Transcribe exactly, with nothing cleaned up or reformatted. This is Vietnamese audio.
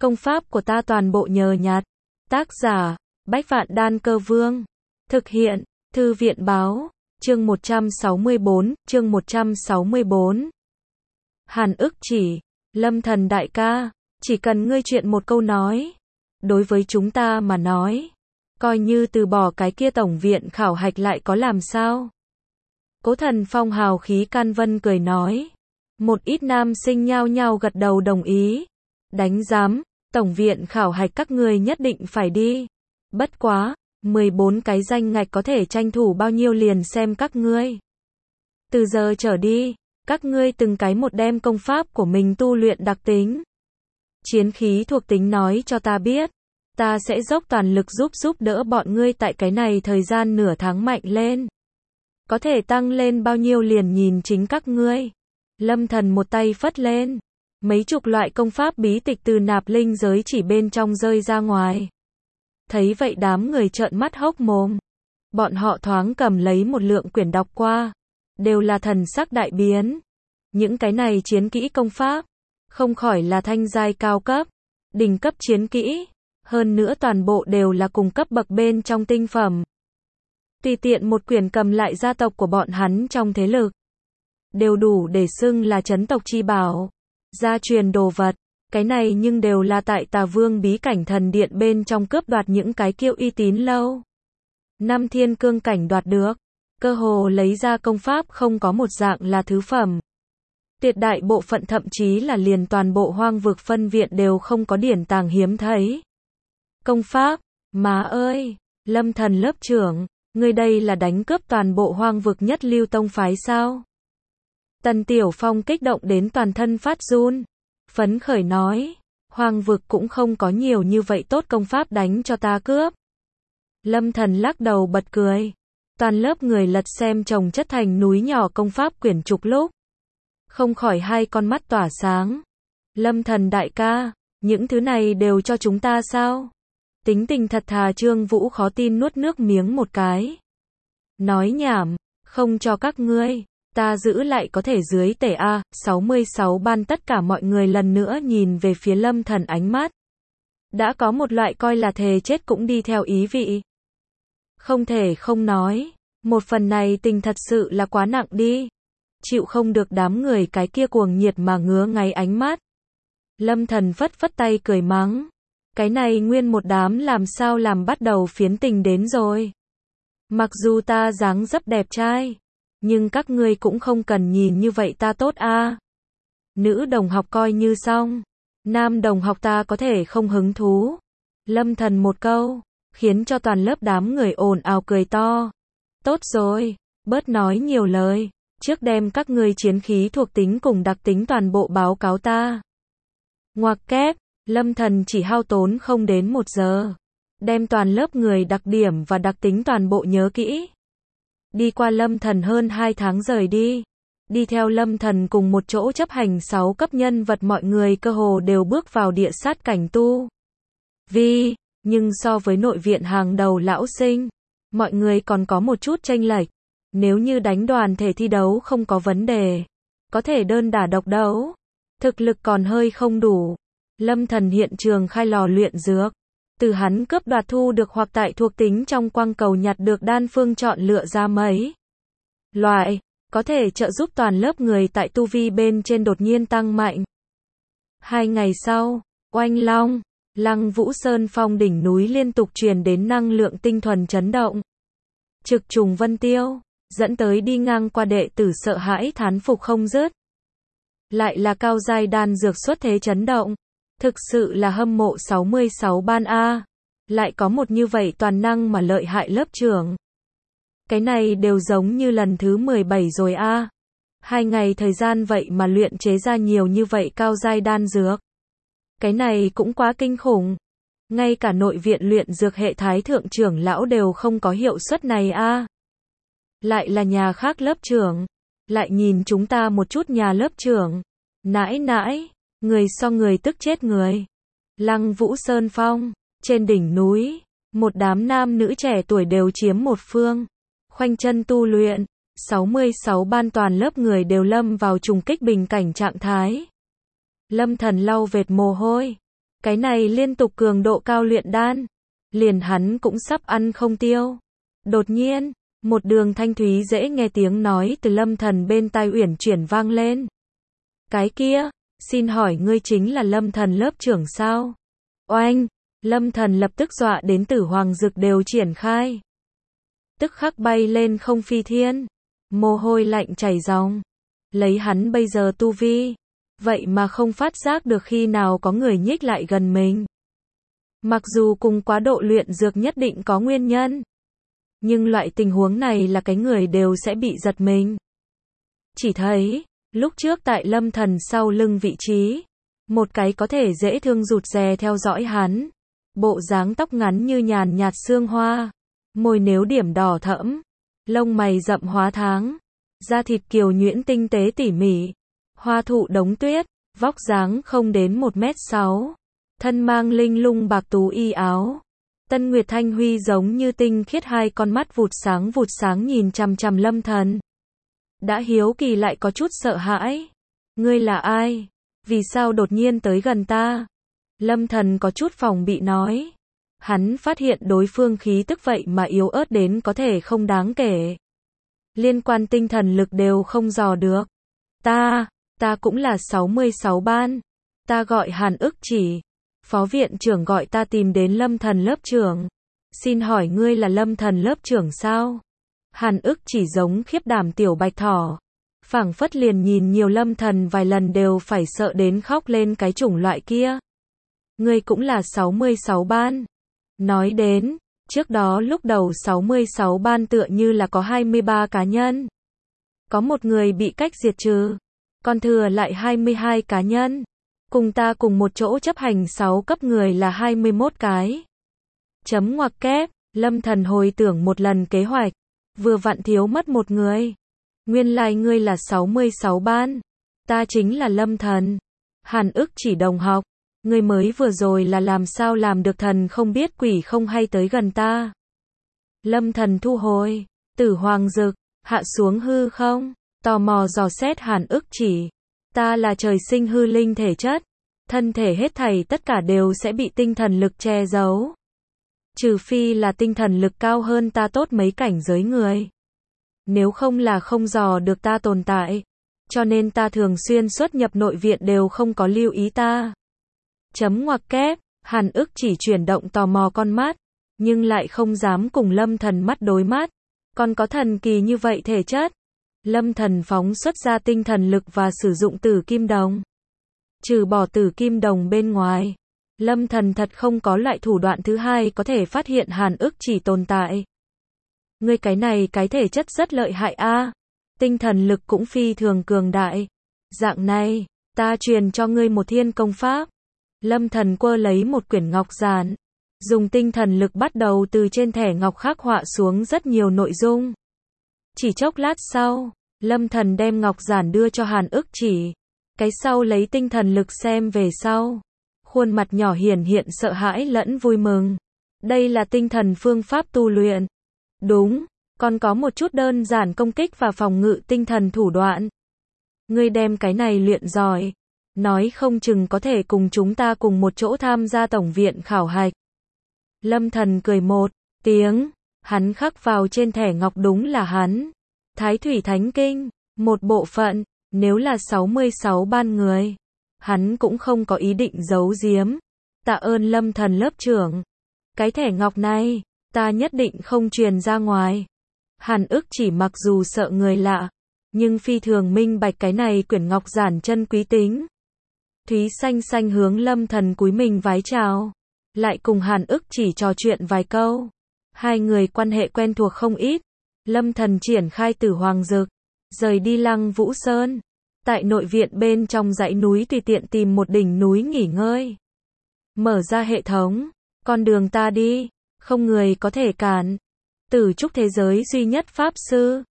Công pháp của ta toàn bộ nhờ nhặt. Tác giả, Bách Vạn Đan Cơ Vương. Thực hiện, Thư viện Báo. Chương một trăm sáu mươi bốn, chương một trăm sáu mươi bốn. Hàn ức chỉ, Lâm Thần đại ca, chỉ cần ngươi chuyện một câu nói. Đối với chúng ta mà nói, coi như từ bỏ cái kia tổng viện khảo hạch lại có làm sao. Cố Thần Phong hào khí can vân cười nói. Một ít nam sinh nhao nhao gật đầu đồng ý. Đánh giám, tổng viện khảo hạch các ngươi nhất định phải đi. Bất quá, mười bốn cái danh ngạch có thể tranh thủ bao nhiêu liền xem các ngươi. Từ giờ trở đi, các ngươi từng cái một đem công pháp của mình tu luyện đặc tính. Chiến khí thuộc tính nói cho ta biết, ta sẽ dốc toàn lực giúp giúp đỡ bọn ngươi tại cái này thời gian nửa tháng mạnh lên. Có thể tăng lên bao nhiêu liền nhìn chính các ngươi. Lâm Thần một tay phất lên, mấy chục loại công pháp bí tịch từ nạp linh giới chỉ bên trong rơi ra ngoài. Thấy vậy đám người trợn mắt hốc mồm. Bọn họ thoáng cầm lấy một lượng quyển đọc qua, đều là thần sắc đại biến. Những cái này chiến kỹ công pháp, không khỏi là thanh giai cao cấp, đỉnh cấp chiến kỹ, hơn nữa toàn bộ đều là cùng cấp bậc bên trong tinh phẩm. Tùy tiện một quyển cầm lại gia tộc của bọn hắn trong thế lực, đều đủ để xưng là chấn tộc chi bảo, gia truyền đồ vật. Cái này nhưng đều là tại Tà Vương bí cảnh thần điện bên trong cướp đoạt những cái kiêu uy tín lâu. Năm thiên cương cảnh đoạt được, cơ hồ lấy ra công pháp không có một dạng là thứ phẩm. Tuyệt đại bộ phận thậm chí là liền toàn bộ hoang vực phân viện đều không có điển tàng hiếm thấy. Công pháp, má ơi, Lâm Thần lớp trưởng, ngươi đây là đánh cướp toàn bộ hoang vực nhất lưu tông phái sao? Tần Tiểu Phong kích động đến toàn thân phát run. Phấn khởi nói, hoang vực cũng không có nhiều như vậy tốt công pháp đánh cho ta cướp. Lâm Thần lắc đầu bật cười. Toàn lớp người lật xem chồng chất thành núi nhỏ công pháp quyển trục lúc, không khỏi hai con mắt tỏa sáng. Lâm Thần đại ca, những thứ này đều cho chúng ta sao? Tính tình thật thà Trương Vũ khó tin nuốt nước miếng một cái. Nói nhảm, không cho các ngươi. Ta giữ lại có thể dưới tể A, sáu mươi sáu ban tất cả mọi người lần nữa nhìn về phía Lâm Thần ánh mắt. Đã có một loại coi là thề chết cũng đi theo ý vị. Không thể không nói, một phần này tình thật sự là quá nặng đi. Chịu không được đám người cái kia cuồng nhiệt mà ngứa ngáy ánh mắt. Lâm Thần phất phất tay cười mắng. Cái này nguyên một đám làm sao làm bắt đầu phiến tình đến rồi. Mặc dù ta dáng dấp đẹp trai, nhưng các ngươi cũng không cần nhìn như vậy ta tốt a. À. Nữ đồng học coi như xong, nam đồng học ta có thể không hứng thú. Lâm Thần một câu, khiến cho toàn lớp đám người ồn ào cười to. Tốt rồi, bớt nói nhiều lời, trước đem các ngươi chiến khí thuộc tính cùng đặc tính toàn bộ báo cáo ta. Ngoặc kép, Lâm Thần chỉ hao tốn không đến một giờ, đem toàn lớp người đặc điểm và đặc tính toàn bộ nhớ kỹ. Đi qua Lâm Thần hơn hai tháng rời đi. Đi theo Lâm Thần cùng một chỗ chấp hành sáu cấp nhân vật mọi người cơ hồ đều bước vào địa sát cảnh tu vi, nhưng so với nội viện hàng đầu lão sinh, mọi người còn có một chút chênh lệch. Nếu như đánh đoàn thể thi đấu không có vấn đề, có thể đơn đả độc đấu, thực lực còn hơi không đủ. Lâm Thần hiện trường khai lò luyện dược. Từ hắn cướp đoạt thu được hoặc tại thuộc tính trong quang cầu nhặt được đan phương chọn lựa ra mấy loại, có thể trợ giúp toàn lớp người tại tu vi bên trên đột nhiên tăng mạnh. Hai ngày sau, Oanh Long, Lăng Vũ Sơn phong đỉnh núi liên tục truyền đến năng lượng tinh thuần chấn động. Trực trùng vân tiêu, dẫn tới đi ngang qua đệ tử sợ hãi thán phục không dứt. Lại là cao giai đan dược xuất thế chấn động. Thực sự là hâm mộ sáu mươi sáu ban A. Lại có một như vậy toàn năng mà lợi hại lớp trưởng. Cái này đều giống như lần thứ mười bảy rồi A. Hai ngày thời gian vậy mà luyện chế ra nhiều như vậy cao giai đan dược. Cái này cũng quá kinh khủng. Ngay cả nội viện luyện dược hệ thái thượng trưởng lão đều không có hiệu suất này A. Lại là nhà khác lớp trưởng. Lại nhìn chúng ta một chút nhà lớp trưởng. Nãi nãi. Người so người tức chết người. Lăng Vũ Sơn phong, trên đỉnh núi, một đám nam nữ trẻ tuổi đều chiếm một phương, khoanh chân tu luyện. sáu mươi sáu ban toàn lớp người đều lâm vào trùng kích bình cảnh trạng thái. Lâm Thần lau vệt mồ hôi, Cái này liên tục cường độ cao luyện đan, liền hắn cũng sắp ăn không tiêu. Đột nhiên, một đường thanh thúy dễ nghe tiếng nói từ Lâm Thần bên tai uyển chuyển vang lên. Cái kia, xin hỏi ngươi chính là Lâm Thần lớp trưởng sao? Oanh, Lâm Thần lập tức dọa đến Tử Hoàng Dực đều triển khai. Tức khắc bay lên không phi thiên, mồ hôi lạnh chảy ròng. Lấy hắn bây giờ tu vi, vậy mà không phát giác được khi nào có người nhích lại gần mình. Mặc dù cùng quá độ luyện dược nhất định có nguyên nhân, nhưng loại tình huống này là cái người đều sẽ bị giật mình. Chỉ thấy, lúc trước tại Lâm Thần sau lưng vị trí, một cái có thể dễ thương rụt rè theo dõi hắn. Bộ dáng tóc ngắn như nhàn nhạt sương hoa, môi nếu điểm đỏ thẫm, lông mày rậm hóa tháng, da thịt kiều nhuyễn tinh tế tỉ mỉ, hoa thụ đống tuyết, vóc dáng không đến một mét sáu, thân mang linh lung bạc tú y áo. Tân Nguyệt Thanh Huy giống như tinh khiết, hai con mắt vụt sáng vụt sáng nhìn chằm chằm Lâm Thần. Đã hiếu kỳ lại có chút sợ hãi. Ngươi là ai? Vì sao đột nhiên tới gần ta? Lâm Thần có chút phòng bị nói. Hắn phát hiện đối phương khí tức vậy mà yếu ớt đến có thể không đáng kể. Liên quan tinh thần lực đều không dò được. Ta, ta cũng là sáu mươi sáu ban. Ta gọi Hàn Ức Chỉ. Phó viện trưởng gọi ta tìm đến Lâm Thần lớp trưởng. Xin hỏi ngươi là Lâm Thần lớp trưởng sao? Hàn Ức Chỉ giống khiếp đảm tiểu bạch thỏ. Phảng phất liền nhìn nhiều Lâm Thần vài lần đều phải sợ đến khóc lên cái chủng loại kia. Ngươi cũng là sáu mươi sáu ban. Nói đến, trước đó lúc đầu sáu mươi sáu ban tựa như là có hai mươi ba cá nhân. Có một người bị cách diệt trừ, còn thừa lại hai mươi hai cá nhân. Cùng ta cùng một chỗ chấp hành sáu cấp người là hai mươi mốt cái. Chấm ngoặc kép, Lâm Thần hồi tưởng một lần kế hoạch, vừa vặn thiếu mất một người. Nguyên lai like ngươi là sáu mươi sáu ban. Ta chính là Lâm Thần. Hàn Ức Chỉ đồng học. Ngươi mới vừa rồi là làm sao làm được thần không biết quỷ không hay tới gần ta. Lâm Thần thu hồi, Tử Hoàng Dực, hạ xuống hư không, tò mò dò xét Hàn Ức Chỉ. Ta là trời sinh hư linh thể chất, thân thể hết thảy tất cả đều sẽ bị tinh thần lực che giấu. Trừ phi là tinh thần lực cao hơn ta tốt mấy cảnh giới người. Nếu không là không dò được ta tồn tại, cho nên ta thường xuyên xuất nhập nội viện đều không có lưu ý ta. Chấm ngoặc kép, Hàn Ức Chỉ chuyển động tò mò con mắt, nhưng lại không dám cùng Lâm Thần mắt đối mắt. Còn có thần kỳ như vậy thể chất. Lâm Thần phóng xuất ra tinh thần lực và sử dụng tử kim đồng. Trừ bỏ tử kim đồng bên ngoài, Lâm Thần thật không có loại thủ đoạn thứ hai có thể phát hiện Hàn Ức Chỉ tồn tại. Ngươi cái này cái thể chất rất lợi hại a, tinh thần lực cũng phi thường cường đại. Dạng này, ta truyền cho ngươi một thiên công pháp. Lâm Thần quơ lấy một quyển ngọc giản, dùng tinh thần lực bắt đầu từ trên thẻ ngọc khắc họa xuống rất nhiều nội dung. Chỉ chốc lát sau, Lâm Thần đem ngọc giản đưa cho Hàn Ức Chỉ. Cái sau lấy tinh thần lực xem về sau. Khuôn mặt nhỏ hiển hiện sợ hãi lẫn vui mừng. Đây là tinh thần phương pháp tu luyện. Đúng, còn có một chút đơn giản công kích và phòng ngự tinh thần thủ đoạn. Ngươi đem cái này luyện giỏi, nói không chừng có thể cùng chúng ta cùng một chỗ tham gia tổng viện khảo hạch. Lâm Thần cười một tiếng, hắn khắc vào trên thẻ ngọc đúng là hắn. Thái Thủy Thánh Kinh, một bộ phận, nếu là sáu mươi sáu ban người, hắn cũng không có ý định giấu giếm. Tạ ơn Lâm Thần lớp trưởng. Cái thẻ ngọc này, ta nhất định không truyền ra ngoài. Hàn Ức Chỉ mặc dù sợ người lạ, nhưng phi thường minh bạch cái này quyển ngọc giản chân quý tính. Thúy xanh xanh hướng Lâm Thần cúi mình vái chào, lại cùng Hàn Ức Chỉ trò chuyện vài câu. Hai người quan hệ quen thuộc không ít. Lâm Thần triển khai Tử Hoàng Dực, rời đi Lăng Vũ Sơn. Tại nội viện bên trong dãy núi tùy tiện tìm một đỉnh núi nghỉ ngơi. Mở ra hệ thống, con đường ta đi, không người có thể cản. Tử trúc thế giới duy nhất pháp sư,